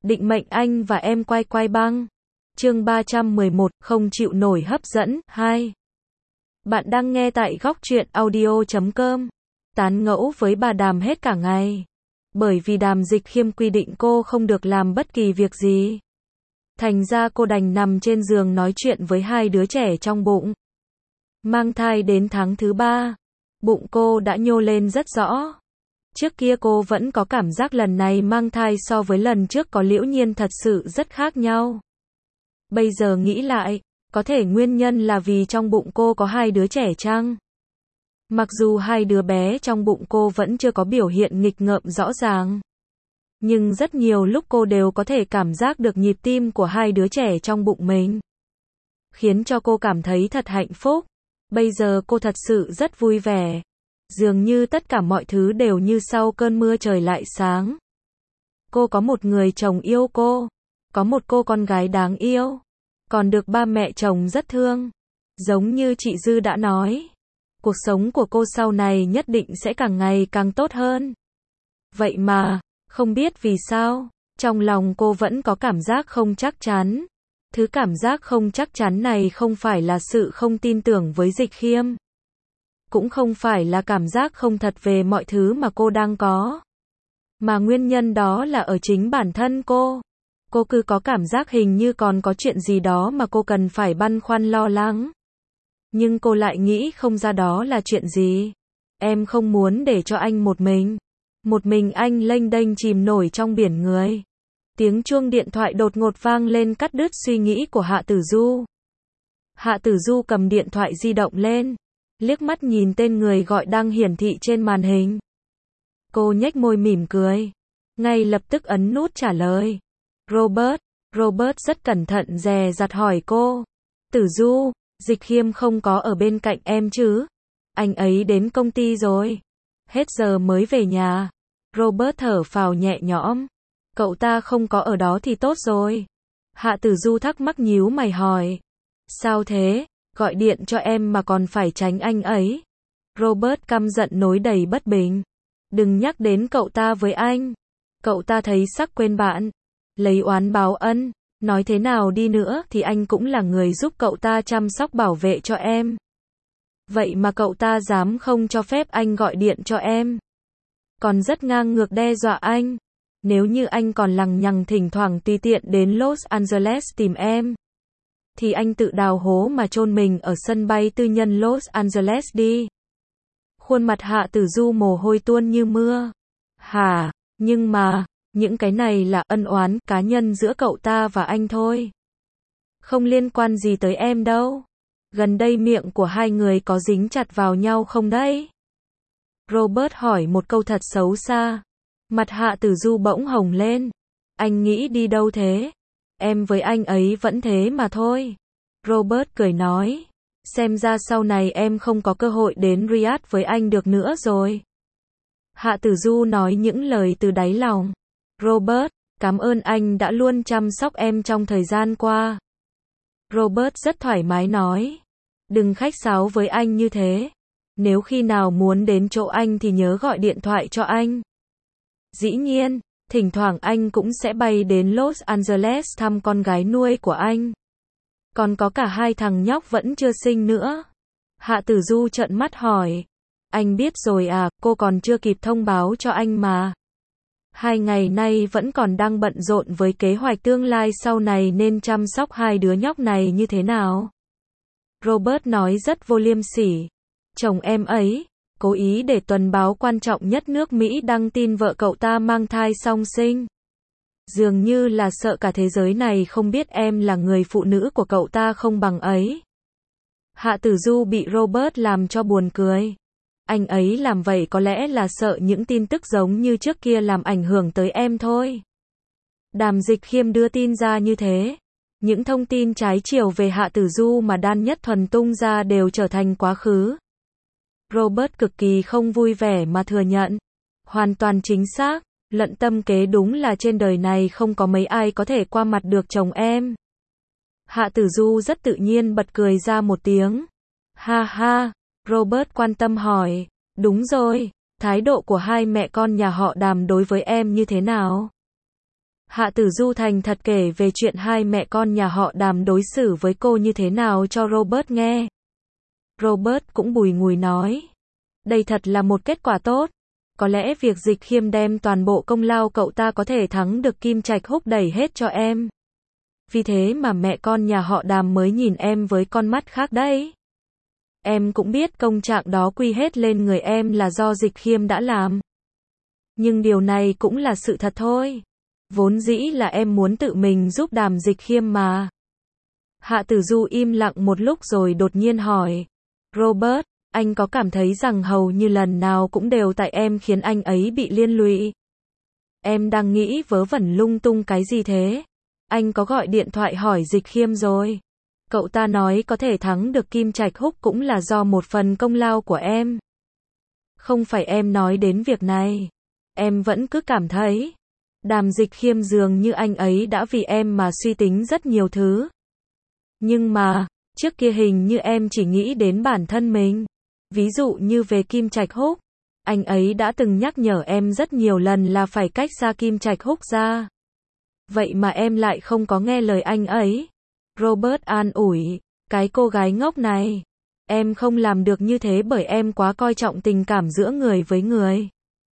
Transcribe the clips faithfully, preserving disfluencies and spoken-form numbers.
Định mệnh anh và em quay quay băng. Chương ba trăm mười một, không chịu nổi hấp dẫn, hai. Bạn đang nghe tại góc truyện audio chấm com. Tán gẫu với bà Đàm hết cả ngày. Bởi vì Đàm Dịch Khiêm quy định cô không được làm bất kỳ việc gì. Thành ra cô đành nằm trên giường nói chuyện với hai đứa trẻ trong bụng. Mang thai đến tháng thứ ba, bụng cô đã nhô lên rất rõ. Trước kia cô vẫn có cảm giác lần này mang thai so với lần trước có Liễu Nhiên thật sự rất khác nhau. Bây giờ nghĩ lại, có thể nguyên nhân là vì trong bụng cô có hai đứa trẻ chăng? Mặc dù hai đứa bé trong bụng cô vẫn chưa có biểu hiện nghịch ngợm rõ ràng. Nhưng rất nhiều lúc cô đều có thể cảm giác được nhịp tim của hai đứa trẻ trong bụng mình. Khiến cho cô cảm thấy thật hạnh phúc. Bây giờ cô thật sự rất vui vẻ. Dường như tất cả mọi thứ đều như sau cơn mưa trời lại sáng. Cô có một người chồng yêu cô. Có một cô con gái đáng yêu. Còn được ba mẹ chồng rất thương. Giống như chị Dư đã nói. Cuộc sống của cô sau này nhất định sẽ càng ngày càng tốt hơn. Vậy mà, không biết vì sao, trong lòng cô vẫn có cảm giác không chắc chắn. Thứ cảm giác không chắc chắn này không phải là sự không tin tưởng với Dịch Khiêm. Cũng không phải là cảm giác không thật về mọi thứ mà cô đang có. Mà nguyên nhân đó là ở chính bản thân cô. Cô cứ có cảm giác hình như còn có chuyện gì đó mà cô cần phải băn khoăn lo lắng. Nhưng cô lại nghĩ không ra đó là chuyện gì. Em không muốn để cho anh một mình. Một mình anh lênh đênh chìm nổi trong biển người. Tiếng chuông điện thoại đột ngột vang lên cắt đứt suy nghĩ của Hạ Tử Du. Hạ Tử Du cầm điện thoại di động lên. Liếc mắt nhìn tên người gọi đang hiển thị trên màn hình. Cô nhếch môi mỉm cười. Ngay lập tức ấn nút trả lời. Robert. Robert rất cẩn thận dè dặt hỏi cô. Tử Du, Dịch Khiêm không có ở bên cạnh em chứ? Anh ấy đến công ty rồi. Hết giờ mới về nhà. Robert thở phào nhẹ nhõm. Cậu ta không có ở đó thì tốt rồi. Hạ Tử Du thắc mắc nhíu mày hỏi. Sao thế? Gọi điện cho em mà còn phải tránh anh ấy. Robert căm giận nối đầy bất bình. Đừng nhắc đến cậu ta với anh. Cậu ta thấy sắc quên bạn. Lấy oán báo ân. Nói thế nào đi nữa thì anh cũng là người giúp cậu ta chăm sóc bảo vệ cho em. Vậy mà cậu ta dám không cho phép anh gọi điện cho em. Còn rất ngang ngược đe dọa anh. Nếu như anh còn lằng nhằng thỉnh thoảng tùy tiện đến Los Angeles tìm em, thì anh tự đào hố mà chôn mình ở sân bay tư nhân Los Angeles đi. Khuôn mặt Hạ Tử Du mồ hôi tuôn như mưa. Hả? Nhưng mà, những cái này là ân oán cá nhân giữa cậu ta và anh thôi. Không liên quan gì tới em đâu. Gần đây miệng của hai người có dính chặt vào nhau không đấy? Robert hỏi một câu thật xấu xa. Mặt Hạ Tử Du bỗng hồng lên. Anh nghĩ đi đâu thế? Em với anh ấy vẫn thế mà thôi. Robert cười nói. Xem ra sau này em không có cơ hội đến Riyadh với anh được nữa rồi. Hạ Tử Du nói những lời từ đáy lòng. Robert, cảm ơn anh đã luôn chăm sóc em trong thời gian qua. Robert rất thoải mái nói. Đừng khách sáo với anh như thế. Nếu khi nào muốn đến chỗ anh thì nhớ gọi điện thoại cho anh. Dĩ nhiên, thỉnh thoảng anh cũng sẽ bay đến Los Angeles thăm con gái nuôi của anh. Còn có cả hai thằng nhóc vẫn chưa sinh nữa. Hạ Tử Du trợn mắt hỏi. Anh biết rồi à, cô còn chưa kịp thông báo cho anh mà. Hai ngày nay vẫn còn đang bận rộn với kế hoạch tương lai sau này nên chăm sóc hai đứa nhóc này như thế nào. Robert nói rất vô liêm sỉ. Chồng em ấy cố ý để tuần báo quan trọng nhất nước Mỹ đăng tin vợ cậu ta mang thai song sinh. Dường như là sợ cả thế giới này không biết em là người phụ nữ của cậu ta không bằng ấy. Hạ Tử Du bị Robert làm cho buồn cười. Anh ấy làm vậy có lẽ là sợ những tin tức giống như trước kia làm ảnh hưởng tới em thôi. Đàm Dịch Khiêm đưa tin ra như thế. Những thông tin trái chiều về Hạ Tử Du mà Đan Nhất Thuần tung ra đều trở thành quá khứ. Robert cực kỳ không vui vẻ mà thừa nhận. Hoàn toàn chính xác, lận tâm kế đúng là trên đời này không có mấy ai có thể qua mặt được chồng em. Hạ Tử Du rất tự nhiên bật cười ra một tiếng. Ha ha, Robert quan tâm hỏi. Đúng rồi, thái độ của hai mẹ con nhà họ Đàm đối với em như thế nào? Hạ Tử Du thành thật kể về chuyện hai mẹ con nhà họ Đàm đối xử với cô như thế nào cho Robert nghe. Robert cũng bùi ngùi nói. Đây thật là một kết quả tốt. Có lẽ việc Dịch Khiêm đem toàn bộ công lao cậu ta có thể thắng được Kim Trạch Húc đẩy hết cho em. Vì thế mà mẹ con nhà họ Đàm mới nhìn em với con mắt khác đấy. Em cũng biết công trạng đó quy hết lên người em là do Dịch Khiêm đã làm. Nhưng điều này cũng là sự thật thôi. Vốn dĩ là em muốn tự mình giúp Đàm Dịch Khiêm mà. Hạ Tử Du im lặng một lúc rồi đột nhiên hỏi. Robert, anh có cảm thấy rằng hầu như lần nào cũng đều tại em khiến anh ấy bị liên lụy? Em đang nghĩ vớ vẩn lung tung cái gì thế? Anh có gọi điện thoại hỏi Dịch Khiêm rồi. Cậu ta nói có thể thắng được Kim Trạch Húc cũng là do một phần công lao của em. Không phải em nói đến việc này. Em vẫn cứ cảm thấy Đàm Dịch Khiêm dường như anh ấy đã vì em mà suy tính rất nhiều thứ. Nhưng mà, trước kia hình như em chỉ nghĩ đến bản thân mình. Ví dụ như về Kim Trạch Húc, anh ấy đã từng nhắc nhở em rất nhiều lần là phải cách xa Kim Trạch Húc ra. Vậy mà em lại không có nghe lời anh ấy. Robert an ủi, cái cô gái ngốc này. Em không làm được như thế bởi em quá coi trọng tình cảm giữa người với người.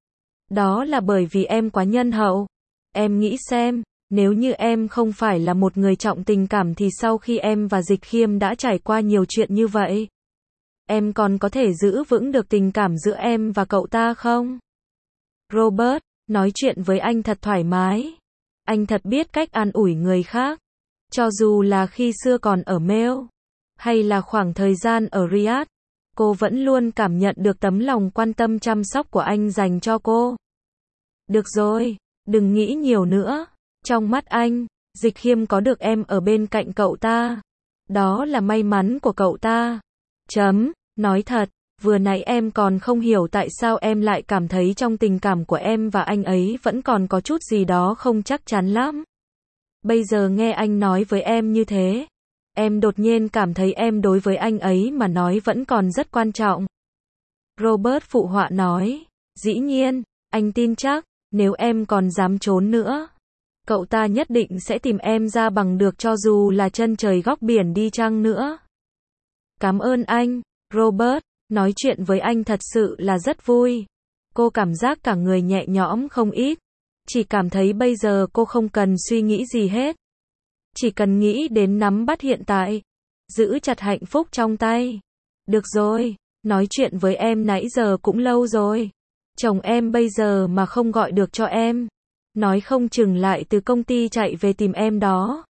Đó là bởi vì em quá nhân hậu. Em nghĩ xem, nếu như em không phải là một người trọng tình cảm thì sau khi em và Dịch Khiêm đã trải qua nhiều chuyện như vậy, em còn có thể giữ vững được tình cảm giữa em và cậu ta không? Robert, nói chuyện với anh thật thoải mái. Anh thật biết cách an ủi người khác. Cho dù là khi xưa còn ở Mail, hay là khoảng thời gian ở Riyadh, cô vẫn luôn cảm nhận được tấm lòng quan tâm chăm sóc của anh dành cho cô. Được rồi, đừng nghĩ nhiều nữa. Trong mắt anh, Dịch Khiêm có được em ở bên cạnh cậu ta. Đó là may mắn của cậu ta. Chấm, nói thật, vừa nãy em còn không hiểu tại sao em lại cảm thấy trong tình cảm của em và anh ấy vẫn còn có chút gì đó không chắc chắn lắm. Bây giờ nghe anh nói với em như thế, em đột nhiên cảm thấy em đối với anh ấy mà nói vẫn còn rất quan trọng. Robert phụ họa nói, dĩ nhiên, anh tin chắc, nếu em còn dám trốn nữa, cậu ta nhất định sẽ tìm em ra bằng được cho dù là chân trời góc biển đi chăng nữa. Cảm ơn anh, Robert, nói chuyện với anh thật sự là rất vui. Cô cảm giác cả người nhẹ nhõm không ít. Chỉ cảm thấy bây giờ cô không cần suy nghĩ gì hết. Chỉ cần nghĩ đến nắm bắt hiện tại. Giữ chặt hạnh phúc trong tay. Được rồi, nói chuyện với em nãy giờ cũng lâu rồi. Chồng em bây giờ mà không gọi được cho em, nói không chừng lại từ công ty chạy về tìm em đó.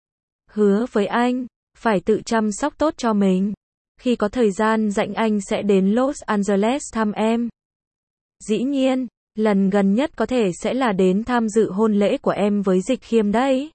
Hứa với anh, phải tự chăm sóc tốt cho mình. Khi có thời gian rảnh anh sẽ đến Los Angeles thăm em. Dĩ nhiên, lần gần nhất có thể sẽ là đến tham dự hôn lễ của em với Dịch Khiêm đấy.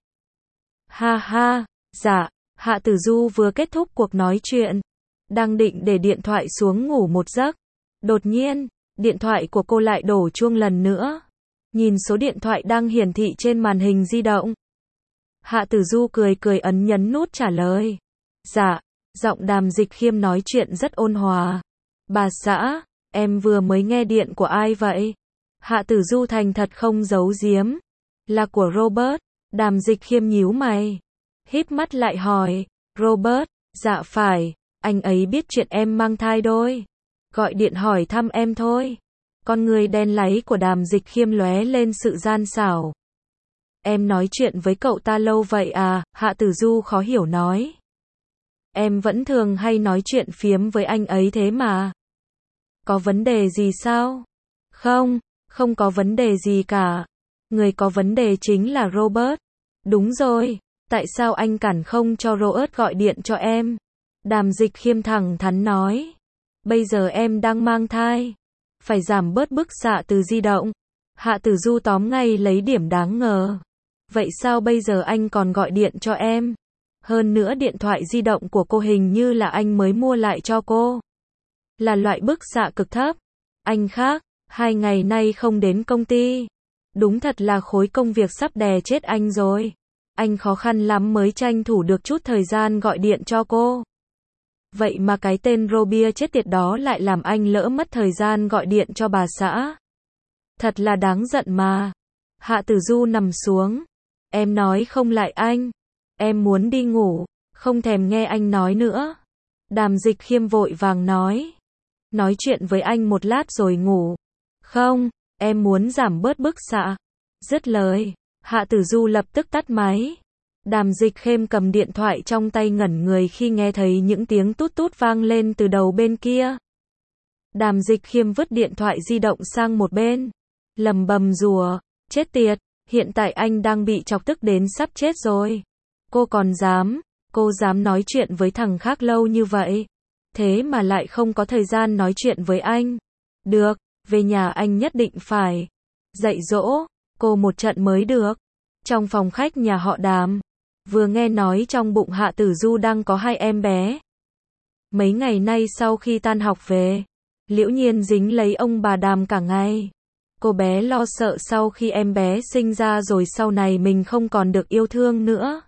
Ha ha, dạ, Hạ Tử Du vừa kết thúc cuộc nói chuyện. Đang định để điện thoại xuống ngủ một giấc. Đột nhiên, điện thoại của cô lại đổ chuông lần nữa. Nhìn số điện thoại đang hiển thị trên màn hình di động. Hạ Tử Du cười cười ấn nhấn nút trả lời. Dạ, giọng Đàm Dịch Khiêm nói chuyện rất ôn hòa. Bà xã, em vừa mới nghe điện của ai vậy? Hạ Tử Du thành thật không giấu giếm. Là của Robert. Đàm Dịch Khiêm nhíu mày. Híp mắt lại hỏi. Robert, dạ phải, anh ấy biết chuyện em mang thai đôi. Gọi điện hỏi thăm em thôi. Con người đen láy của Đàm Dịch Khiêm lóe lên sự gian xảo. Em nói chuyện với cậu ta lâu vậy à? Hạ Tử Du khó hiểu nói. Em vẫn thường hay nói chuyện phiếm với anh ấy thế mà. Có vấn đề gì sao? Không, không có vấn đề gì cả. Người có vấn đề chính là Robert. Đúng rồi, tại sao anh cản không cho Robert gọi điện cho em? Đàm Dịch Khiêm thẳng thắn nói. Bây giờ em đang mang thai. Phải giảm bớt bức xạ từ di động. Hạ Tử Du tóm ngay lấy điểm đáng ngờ. Vậy sao bây giờ anh còn gọi điện cho em? Hơn nữa điện thoại di động của cô hình như là anh mới mua lại cho cô. Là loại bức xạ cực thấp. Anh khác, hai ngày nay không đến công ty. Đúng thật là khối công việc sắp đè chết anh rồi. Anh khó khăn lắm mới tranh thủ được chút thời gian gọi điện cho cô. Vậy mà cái tên Robia chết tiệt đó lại làm anh lỡ mất thời gian gọi điện cho bà xã. Thật là đáng giận mà. Hạ Tử Du nằm xuống, Em nói không lại anh. Em muốn đi ngủ, không thèm nghe anh nói nữa. Đàm Dịch Khiêm vội vàng nói. Nói chuyện với anh một lát rồi ngủ. Không, em muốn giảm bớt bức xạ. Dứt lời, Hạ Tử Du lập tức tắt máy. Đàm Dịch Khiêm cầm điện thoại trong tay ngẩn người khi nghe thấy những tiếng tút tút vang lên từ đầu bên kia. Đàm Dịch Khiêm vứt điện thoại di động sang một bên, lầm bầm rủa, chết tiệt, hiện tại anh đang bị chọc tức đến sắp chết rồi. Cô còn dám, cô dám nói chuyện với thằng khác lâu như vậy, thế mà lại không có thời gian nói chuyện với anh. Được, về nhà anh nhất định phải dạy dỗ cô một trận mới được. Trong phòng khách nhà họ Đàm, vừa nghe nói trong bụng Hạ Tử Du đang có hai em bé. Mấy ngày nay sau khi tan học về, Liễu Nhiên dính lấy ông bà Đàm cả ngày. Cô bé lo sợ sau khi em bé sinh ra rồi sau này mình không còn được yêu thương nữa.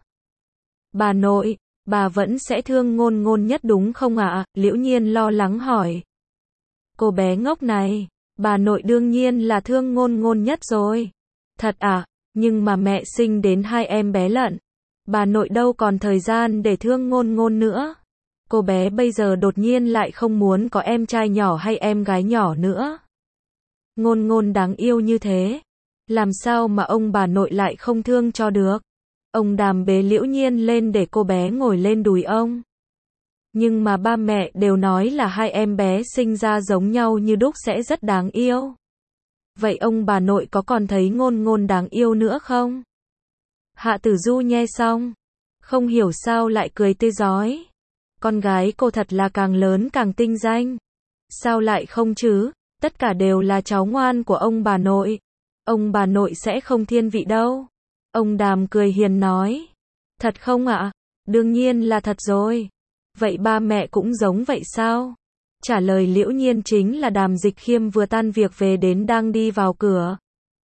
Bà nội, bà vẫn sẽ thương Ngôn Ngôn nhất đúng không ạ? Liễu Nhiên lo lắng hỏi. Cô bé ngốc này, bà nội đương nhiên là thương Ngôn Ngôn nhất rồi. Thật à, nhưng mà mẹ sinh đến hai em bé lận. Bà nội đâu còn thời gian để thương Ngôn Ngôn nữa. Cô bé bây giờ đột nhiên lại không muốn có em trai nhỏ hay em gái nhỏ nữa. Ngôn Ngôn đáng yêu như thế, làm sao mà ông bà nội lại không thương cho được. Ông Đàm bế Liễu Nhiên lên để cô bé ngồi lên đùi ông. Nhưng mà ba mẹ đều nói là hai em bé sinh ra giống nhau như đúc sẽ rất đáng yêu. Vậy ông bà nội có còn thấy Ngôn Ngôn đáng yêu nữa không? Hạ Tử Du nghe xong, không hiểu sao lại cười tươi rói. Con gái cô thật là càng lớn càng tinh danh. Sao lại không chứ? Tất cả đều là cháu ngoan của ông bà nội. Ông bà nội sẽ không thiên vị đâu. Ông Đàm cười hiền nói. Thật không ạ? Đương nhiên là thật rồi. Vậy ba mẹ cũng giống vậy sao? Trả lời Liễu Nhiên chính là Đàm Dịch Khiêm vừa tan việc về đến đang đi vào cửa.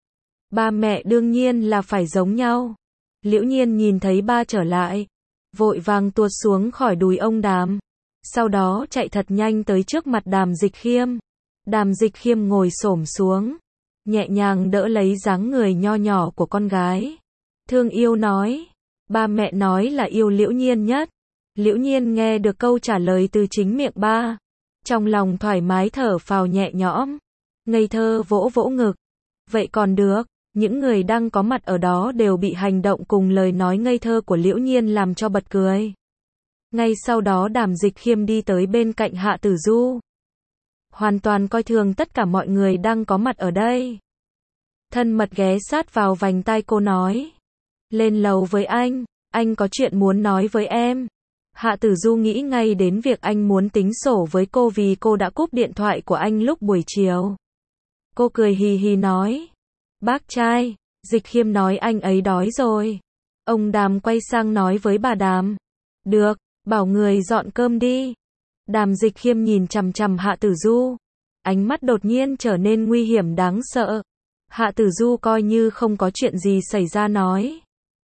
Ba mẹ đương nhiên là phải giống nhau. Liễu Nhiên nhìn thấy ba trở lại, vội vàng tuột xuống khỏi đùi ông Đàm. Sau đó chạy thật nhanh tới trước mặt Đàm Dịch Khiêm. Đàm Dịch Khiêm ngồi xổm xuống, nhẹ nhàng đỡ lấy dáng người nho nhỏ của con gái. Thương yêu nói, ba mẹ nói là yêu Liễu Nhiên nhất. Liễu Nhiên nghe được câu trả lời từ chính miệng ba, trong lòng thoải mái thở phào nhẹ nhõm, ngây thơ vỗ vỗ ngực. Vậy còn được, những người đang có mặt ở đó đều bị hành động cùng lời nói ngây thơ của Liễu Nhiên làm cho bật cười. Ngay sau đó Đàm Dịch Khiêm đi tới bên cạnh Hạ Tử Du, hoàn toàn coi thường tất cả mọi người đang có mặt ở đây. Thân mật ghé sát vào vành tai cô nói, lên lầu với anh, anh có chuyện muốn nói với em. Hạ Tử Du nghĩ ngay đến việc anh muốn tính sổ với cô vì cô đã cúp điện thoại của anh lúc buổi chiều. Cô cười hì hì nói, bác trai, Dịch Khiêm nói anh ấy đói rồi. Ông Đàm quay sang nói với bà Đàm, được, bảo người dọn cơm đi. Đàm Dịch Khiêm nhìn chằm chằm Hạ Tử Du, ánh mắt đột nhiên trở nên nguy hiểm đáng sợ. Hạ Tử Du coi như không có chuyện gì xảy ra nói,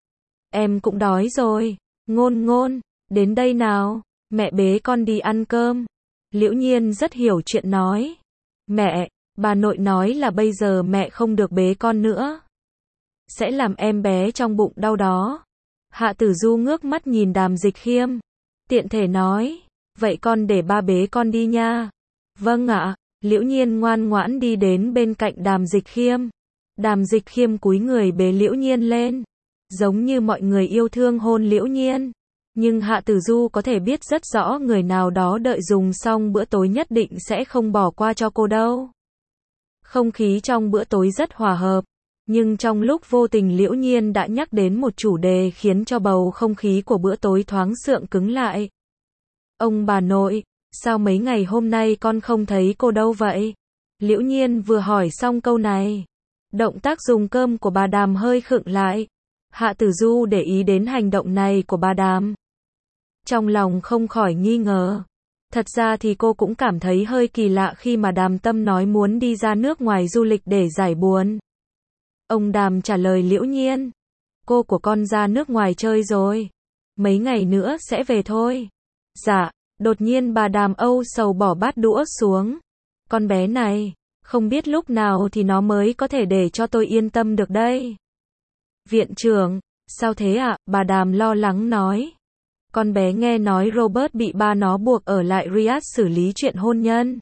em cũng đói rồi. Ngôn Ngôn, đến đây nào, mẹ bế con đi ăn cơm. Liễu Nhiên rất hiểu chuyện nói, mẹ, bà nội nói là bây giờ mẹ không được bế con nữa, sẽ làm em bé trong bụng đau đó. Hạ Tử Du ngước mắt nhìn Đàm Dịch Khiêm, tiện thể nói, vậy con để ba bế con đi nha. Vâng ạ. Liễu Nhiên ngoan ngoãn đi đến bên cạnh Đàm Dịch Khiêm. Đàm Dịch Khiêm cúi người bế Liễu Nhiên lên, giống như mọi người yêu thương hôn Liễu Nhiên. Nhưng Hạ Tử Du có thể biết rất rõ người nào đó đợi dùng xong bữa tối nhất định sẽ không bỏ qua cho cô đâu. Không khí trong bữa tối rất hòa hợp, nhưng trong lúc vô tình Liễu Nhiên đã nhắc đến một chủ đề khiến cho bầu không khí của bữa tối thoáng sượng cứng lại. Ông bà nội, sao mấy ngày hôm nay con không thấy cô đâu vậy? Liễu Nhiên vừa hỏi xong câu này, động tác dùng cơm của bà Đàm hơi khựng lại. Hạ Tử Du để ý đến hành động này của bà Đàm, trong lòng không khỏi nghi ngờ. Thật ra thì cô cũng cảm thấy hơi kỳ lạ khi mà Đàm Tâm nói muốn đi ra nước ngoài du lịch để giải buồn. Ông Đàm trả lời Liễu Nhiên, cô của con ra nước ngoài chơi rồi, mấy ngày nữa sẽ về thôi. Dạ. Đột nhiên bà Đàm âu sầu bỏ bát đũa xuống. Con bé này, không biết lúc nào thì nó mới có thể để cho tôi yên tâm được đây. Viện trưởng, Sao thế ạ? Bà Đàm lo lắng nói. Con bé nghe nói Robert bị ba nó buộc ở lại Riyadh xử lý chuyện hôn nhân.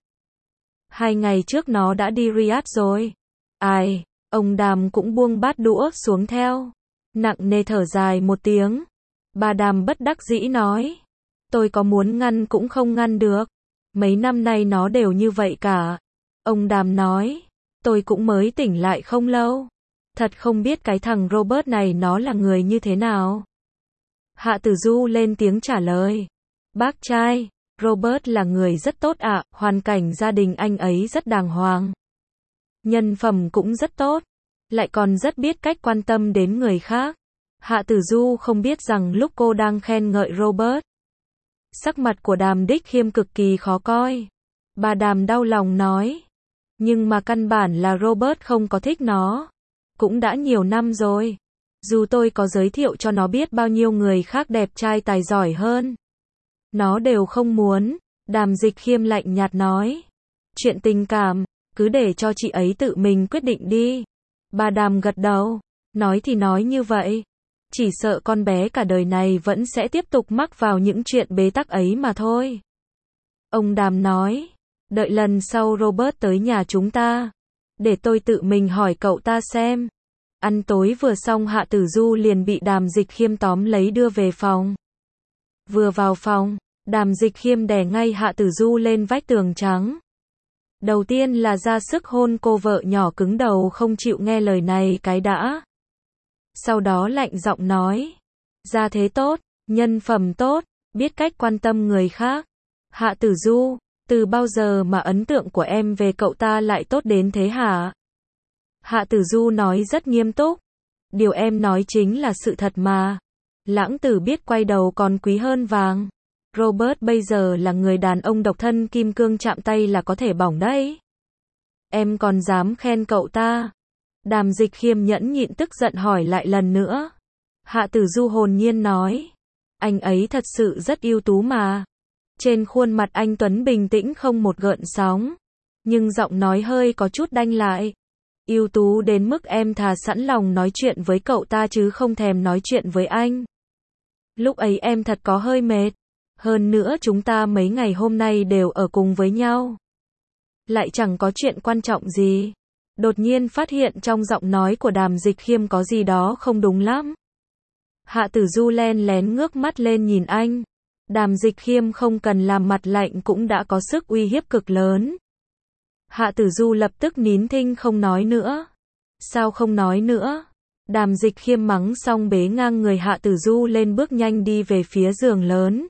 Hai ngày trước nó đã đi Riyadh rồi. Ai, ông Đàm cũng buông bát đũa xuống theo. Nặng nề thở dài một tiếng. Bà Đàm bất đắc dĩ nói. Tôi có muốn ngăn cũng không ngăn được. Mấy năm nay nó đều như vậy cả. Ông Đàm nói. Tôi cũng mới tỉnh lại không lâu. Thật không biết cái thằng Robert này nó là người như thế nào. Hạ Tử Du lên tiếng trả lời. Bác trai, Robert là người rất tốt ạ, hoàn cảnh gia đình anh ấy rất đàng hoàng. Nhân phẩm cũng rất tốt, lại còn rất biết cách quan tâm đến người khác. Hạ Tử Du không biết rằng lúc cô đang khen ngợi Robert, sắc mặt của Đàm Đích Khiêm cực kỳ khó coi. Bà Đàm đau lòng nói. Nhưng mà căn bản là Robert không có thích nó. Cũng đã nhiều năm rồi. Dù tôi có giới thiệu cho nó biết bao nhiêu người khác đẹp trai tài giỏi hơn, nó đều không muốn. Đàm Dịch Khiêm lạnh nhạt nói. Chuyện tình cảm, cứ để cho chị ấy tự mình quyết định đi. Bà Đàm gật đầu. Nói thì nói như vậy. Chỉ sợ con bé cả đời này vẫn sẽ tiếp tục mắc vào những chuyện bế tắc ấy mà thôi. Ông Đàm nói. Đợi lần sau Robert tới nhà chúng ta, để tôi tự mình hỏi cậu ta xem. Ăn tối vừa xong Hạ Tử Du liền bị Đàm Dịch Khiêm tóm lấy đưa về phòng. Vừa vào phòng, Đàm Dịch Khiêm đè ngay Hạ Tử Du lên vách tường trắng. Đầu tiên là ra sức hôn cô vợ nhỏ cứng đầu không chịu nghe lời này cái đã. Sau đó lạnh giọng nói. Gia thế tốt, nhân phẩm tốt, biết cách quan tâm người khác. Hạ Tử Du, từ bao giờ mà ấn tượng của em về cậu ta lại tốt đến thế hả? Hạ Tử Du nói rất nghiêm túc. Điều em nói chính là sự thật mà. Lãng tử biết quay đầu còn quý hơn vàng. Robert bây giờ là người đàn ông độc thân kim cương chạm tay là có thể bỏng đấy. Em còn dám khen cậu ta? Đàm Dịch Khiêm nhẫn nhịn tức giận hỏi lại lần nữa. Hạ Tử Du hồn nhiên nói. Anh ấy thật sự rất ưu tú mà. Trên khuôn mặt anh Tuấn bình tĩnh không một gợn sóng. Nhưng giọng nói hơi có chút đanh lại. Ưu tú đến mức em thà sẵn lòng nói chuyện với cậu ta chứ không thèm nói chuyện với anh. Lúc ấy em thật có hơi mệt. Hơn nữa chúng ta mấy ngày hôm nay đều ở cùng với nhau. Lại chẳng có chuyện quan trọng gì. Đột nhiên phát hiện trong giọng nói của Đàm Dịch Khiêm có gì đó không đúng lắm. Hạ Tử Du len lén ngước mắt lên nhìn anh. Đàm Dịch Khiêm không cần làm mặt lạnh cũng đã có sức uy hiếp cực lớn. Hạ Tử Du lập tức nín thinh không nói nữa. Sao không nói nữa? Đàm Dịch Khiêm mắng xong bế ngang người Hạ Tử Du lên bước nhanh đi về phía giường lớn.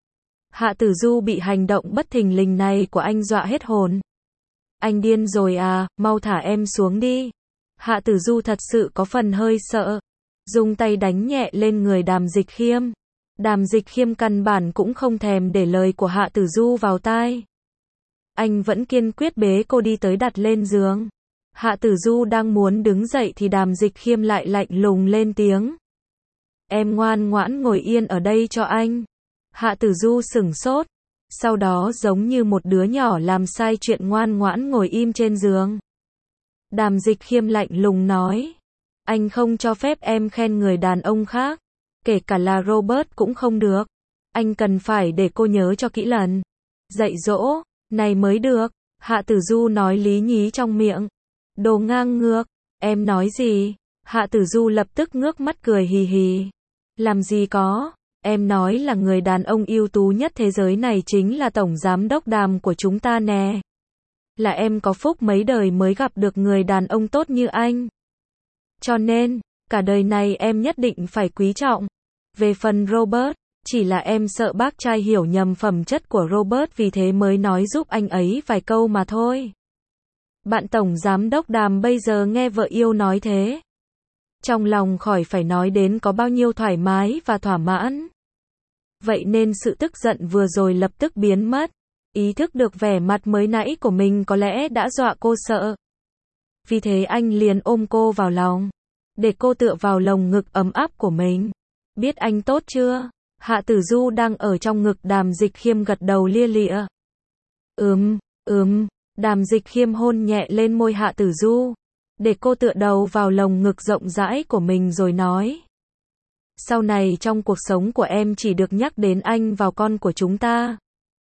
Hạ Tử Du bị hành động bất thình lình này của anh dọa hết hồn. Anh điên rồi à, mau thả em xuống đi. Hạ Tử Du thật sự có phần hơi sợ. Dùng tay đánh nhẹ lên người Đàm Dịch Khiêm. Đàm Dịch Khiêm căn bản cũng không thèm để lời của Hạ Tử Du vào tai. Anh vẫn kiên quyết bế cô đi tới đặt lên giường. Hạ Tử Du đang muốn đứng dậy thì Đàm Dịch Khiêm lại lạnh lùng lên tiếng. Em ngoan ngoãn ngồi yên ở đây cho anh. Hạ Tử Du sửng sốt. Sau đó giống như một đứa nhỏ làm sai chuyện ngoan ngoãn ngồi im trên giường. Đàm Dịch Khiêm lạnh lùng nói. Anh không cho phép em khen người đàn ông khác. Kể cả là Robert cũng không được. Anh cần phải để cô nhớ cho kỹ lần. Dạy dỗ, này mới được. Hạ Tử Du nói lý nhí trong miệng. Đồ ngang ngược, em nói gì? Hạ Tử Du lập tức ngước mắt cười hì hì. Làm gì có, em nói là người đàn ông ưu tú nhất thế giới này chính là tổng giám đốc Đàm của chúng ta nè. Là em có phúc mấy đời mới gặp được người đàn ông tốt như anh. Cho nên, cả đời này em nhất định phải quý trọng. Về phần Robert, chỉ là em sợ bác trai hiểu nhầm phẩm chất của Robert vì thế mới nói giúp anh ấy vài câu mà thôi. Bạn tổng giám đốc Đàm bây giờ nghe vợ yêu nói thế. Trong lòng khỏi phải nói đến có bao nhiêu thoải mái và thỏa mãn. Vậy nên sự tức giận vừa rồi lập tức biến mất. Ý thức được vẻ mặt mới nãy của mình có lẽ đã dọa cô sợ. Vì thế anh liền ôm cô vào lòng. Để cô tựa vào lồng ngực ấm áp của mình. Biết anh tốt chưa? Hạ Tử Du đang ở trong ngực Đàm Dịch Khiêm gật đầu lia lịa. Ừm, ừm, Đàm Dịch Khiêm hôn nhẹ lên môi Hạ Tử Du. Để cô tựa đầu vào lồng ngực rộng rãi của mình rồi nói. Sau này trong cuộc sống của em chỉ được nhắc đến anh và con của chúng ta.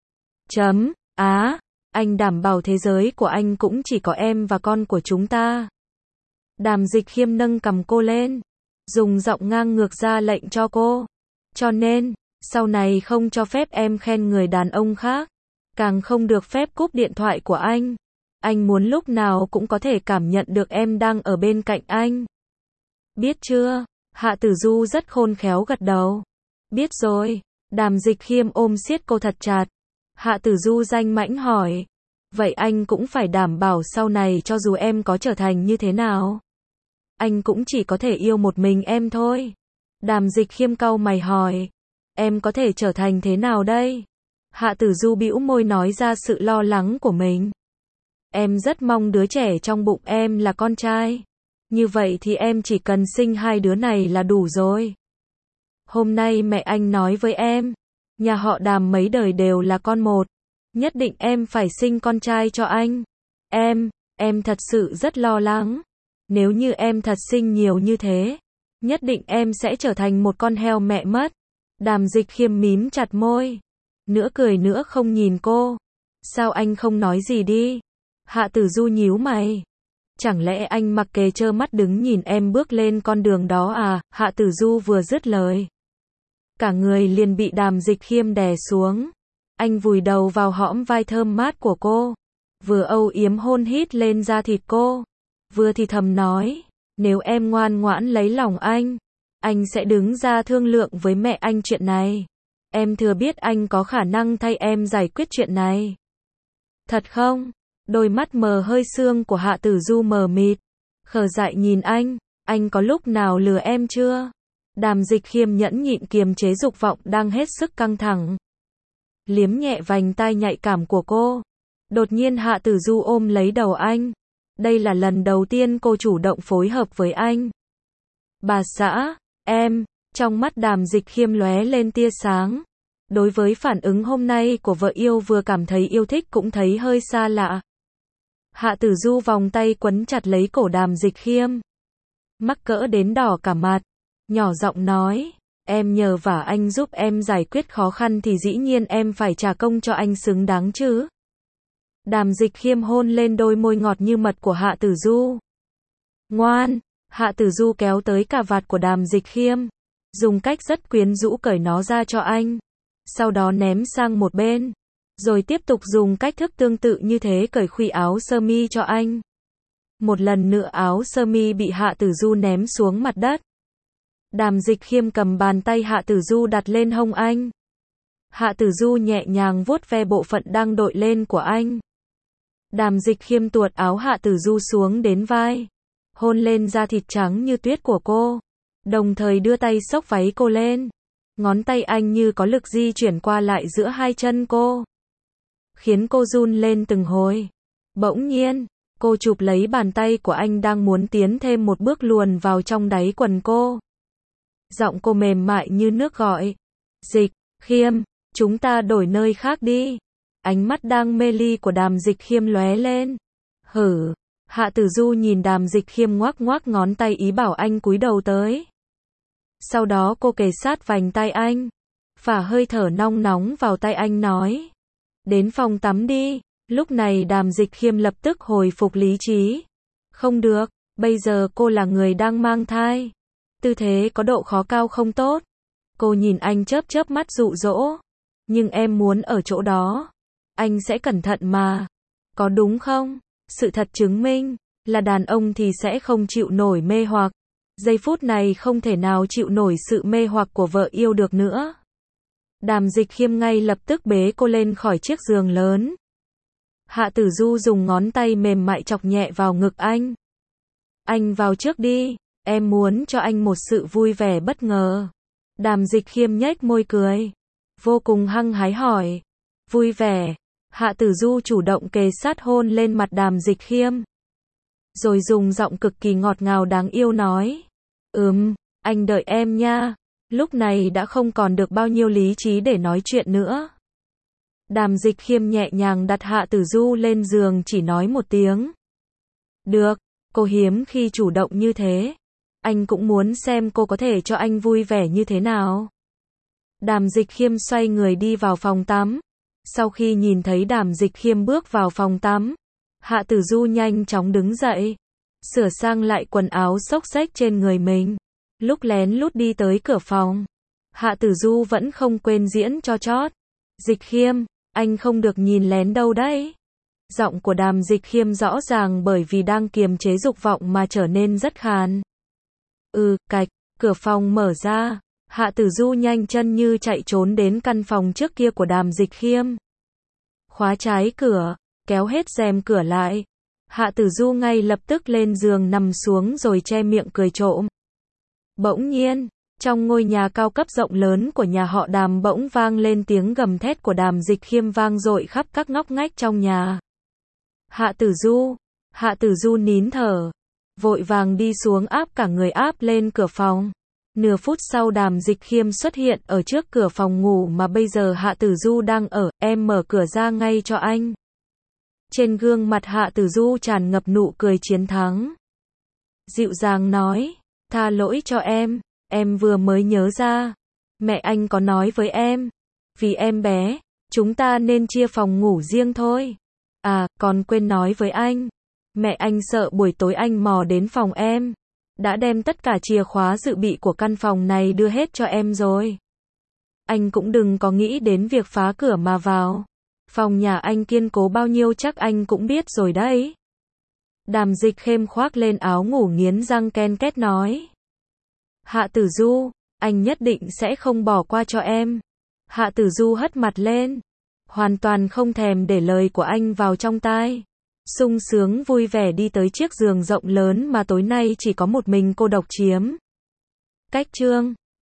Chấm, á, anh đảm bảo thế giới của anh cũng chỉ có em và con của chúng ta. Đàm Dịch Khiêm nâng cằm cô lên, dùng giọng ngang ngược ra lệnh cho cô. Cho nên, sau này không cho phép em khen người đàn ông khác, càng không được phép cúp điện thoại của anh. Anh muốn lúc nào cũng có thể cảm nhận được em đang ở bên cạnh anh. Biết chưa? Hạ Tử Du rất khôn khéo gật đầu. Biết rồi. Đàm Dịch Khiêm ôm siết cô thật chặt. Hạ Tử Du danh mãnh hỏi. Vậy anh cũng phải đảm bảo sau này cho dù em có trở thành như thế nào, anh cũng chỉ có thể yêu một mình em thôi. Đàm Dịch Khiêm cau mày hỏi. Em có thể trở thành thế nào đây? Hạ Tử Du bĩu môi nói ra sự lo lắng của mình. Em rất mong đứa trẻ trong bụng em là con trai. Như vậy thì em chỉ cần sinh hai đứa này là đủ rồi. Hôm nay mẹ anh nói với em, nhà họ Đàm mấy đời đều là con một. Nhất định em phải sinh con trai cho anh. Em, em thật sự rất lo lắng. Nếu như em thật sinh nhiều như thế, nhất định em sẽ trở thành một con heo mẹ mất. Đàm Dịch Khiêm mím chặt môi. Nữa cười nữa không nhìn cô. Sao anh không nói gì đi? Hạ Tử Du nhíu mày. Chẳng lẽ anh mặc kệ trơ mắt đứng nhìn em bước lên con đường đó à? Hạ Tử Du vừa dứt lời, cả người liền bị Đàm Dịch Khiêm đè xuống. Anh vùi đầu vào hõm vai thơm mát của cô, vừa âu yếm hôn hít lên da thịt cô, vừa thì thầm nói, nếu em ngoan ngoãn lấy lòng anh, anh sẽ đứng ra thương lượng với mẹ anh chuyện này. Em thừa biết anh có khả năng thay em giải quyết chuyện này. Thật không? Đôi mắt mờ hơi sương của Hạ Tử Du mờ mịt, khờ dại nhìn anh, anh có lúc nào lừa em chưa? Đàm Dịch Khiêm nhẫn nhịn kiềm chế dục vọng đang hết sức căng thẳng, liếm nhẹ vành tai nhạy cảm của cô. Đột nhiên Hạ Tử Du ôm lấy đầu anh. Đây là lần đầu tiên cô chủ động phối hợp với anh. Bà xã, em, trong mắt Đàm Dịch Khiêm lóe lên tia sáng. Đối với phản ứng hôm nay của vợ yêu vừa cảm thấy yêu thích cũng thấy hơi xa lạ. Hạ Tử Du vòng tay quấn chặt lấy cổ Đàm Dịch Khiêm, mắc cỡ đến đỏ cả mặt, nhỏ giọng nói, em nhờ vả anh giúp em giải quyết khó khăn thì dĩ nhiên em phải trả công cho anh xứng đáng chứ. Đàm Dịch Khiêm hôn lên đôi môi ngọt như mật của Hạ Tử Du. Ngoan, Hạ Tử Du kéo tới cà vạt của Đàm Dịch Khiêm, dùng cách rất quyến rũ cởi nó ra cho anh, sau đó ném sang một bên, rồi tiếp tục dùng cách thức tương tự như thế cởi khuy áo sơ mi cho anh. Một lần nữa áo sơ mi bị Hạ Tử Du ném xuống mặt đất. Đàm Dịch Khiêm cầm bàn tay Hạ Tử Du đặt lên hông anh. Hạ Tử Du nhẹ nhàng vuốt ve bộ phận đang đội lên của anh. Đàm Dịch Khiêm tuột áo Hạ Tử Du xuống đến vai, hôn lên da thịt trắng như tuyết của cô, đồng thời đưa tay xốc váy cô lên. Ngón tay anh như có lực di chuyển qua lại giữa hai chân cô, khiến cô run lên từng hồi. Bỗng nhiên, cô chụp lấy bàn tay của anh đang muốn tiến thêm một bước luồn vào trong đáy quần cô. Giọng cô mềm mại như nước gọi, Dịch Khiêm, chúng ta đổi nơi khác đi. Ánh mắt đang mê ly của Đàm Dịch Khiêm lóe lên. Hử. Hạ Tử Du nhìn Đàm Dịch Khiêm ngoác ngoác ngón tay ý bảo anh cúi đầu tới. Sau đó cô kề sát vành tai anh, phả hơi thở nong nóng vào tai anh nói, đến phòng tắm đi. Lúc này Đàm Dịch Khiêm lập tức hồi phục lý trí. Không được, bây giờ cô là người đang mang thai. Tư thế có độ khó cao không tốt. Cô nhìn anh chớp chớp mắt dụ dỗ. Nhưng em muốn ở chỗ đó, anh sẽ cẩn thận mà. Có đúng không? Sự thật chứng minh, là đàn ông thì sẽ không chịu nổi mê hoặc. Giây phút này không thể nào chịu nổi sự mê hoặc của vợ yêu được nữa. Đàm Dịch Khiêm ngay lập tức bế cô lên khỏi chiếc giường lớn. Hạ Tử Du dùng ngón tay mềm mại chọc nhẹ vào ngực anh. Anh vào trước đi, em muốn cho anh một sự vui vẻ bất ngờ. Đàm Dịch Khiêm nhếch môi cười, vô cùng hăng hái hỏi. Vui vẻ. Hạ Tử Du chủ động kề sát hôn lên mặt Đàm Dịch Khiêm, rồi dùng giọng cực kỳ ngọt ngào đáng yêu nói, ừm, anh đợi em nha. Lúc này đã không còn được bao nhiêu lý trí để nói chuyện nữa. Đàm Dịch Khiêm nhẹ nhàng đặt Hạ Tử Du lên giường chỉ nói một tiếng. Được, cô hiếm khi chủ động như thế. Anh cũng muốn xem cô có thể cho anh vui vẻ như thế nào. Đàm Dịch Khiêm xoay người đi vào phòng tắm. Sau khi nhìn thấy Đàm Dịch Khiêm bước vào phòng tắm, Hạ Tử Du nhanh chóng đứng dậy, sửa sang lại quần áo xốc xếch trên người mình. Lúc lén lút đi tới cửa phòng, Hạ Tử Du vẫn không quên diễn cho chót. Dịch Khiêm, anh không được nhìn lén đâu đấy. Giọng của Đàm Dịch Khiêm rõ ràng bởi vì đang kiềm chế dục vọng mà trở nên rất khàn. Ừ, cạch, cửa phòng mở ra. Hạ Tử Du nhanh chân như chạy trốn đến căn phòng trước kia của Đàm Dịch Khiêm. Khóa trái cửa, kéo hết rèm cửa lại. Hạ Tử Du ngay lập tức lên giường nằm xuống rồi che miệng cười trộm. Bỗng nhiên, trong ngôi nhà cao cấp rộng lớn của nhà họ Đàm bỗng vang lên tiếng gầm thét của Đàm Dịch Khiêm vang dội khắp các ngóc ngách trong nhà. Hạ Tử Du, Hạ Tử Du nín thở, vội vàng đi xuống áp cả người áp lên cửa phòng. Nửa phút sau Đàm Dịch Khiêm xuất hiện ở trước cửa phòng ngủ mà bây giờ Hạ Tử Du đang ở, em mở cửa ra ngay cho anh. Trên gương mặt Hạ Tử Du tràn ngập nụ cười chiến thắng. Dịu dàng nói, tha lỗi cho em, em vừa mới nhớ ra. Mẹ anh có nói với em, vì em bé, chúng ta nên chia phòng ngủ riêng thôi. À, còn quên nói với anh, mẹ anh sợ buổi tối anh mò đến phòng em. Đã đem tất cả chìa khóa dự bị của căn phòng này đưa hết cho em rồi. Anh cũng đừng có nghĩ đến việc phá cửa mà vào. Phòng nhà anh kiên cố bao nhiêu chắc anh cũng biết rồi đấy. Đàm Dịch Khiêm khoác lên áo ngủ nghiến răng ken két nói. Hạ Tử Du, anh nhất định sẽ không bỏ qua cho em. Hạ Tử Du hất mặt lên, hoàn toàn không thèm để lời của anh vào trong tai. Sung sướng vui vẻ đi tới chiếc giường rộng lớn mà tối nay chỉ có một mình cô độc chiếm. Cách chương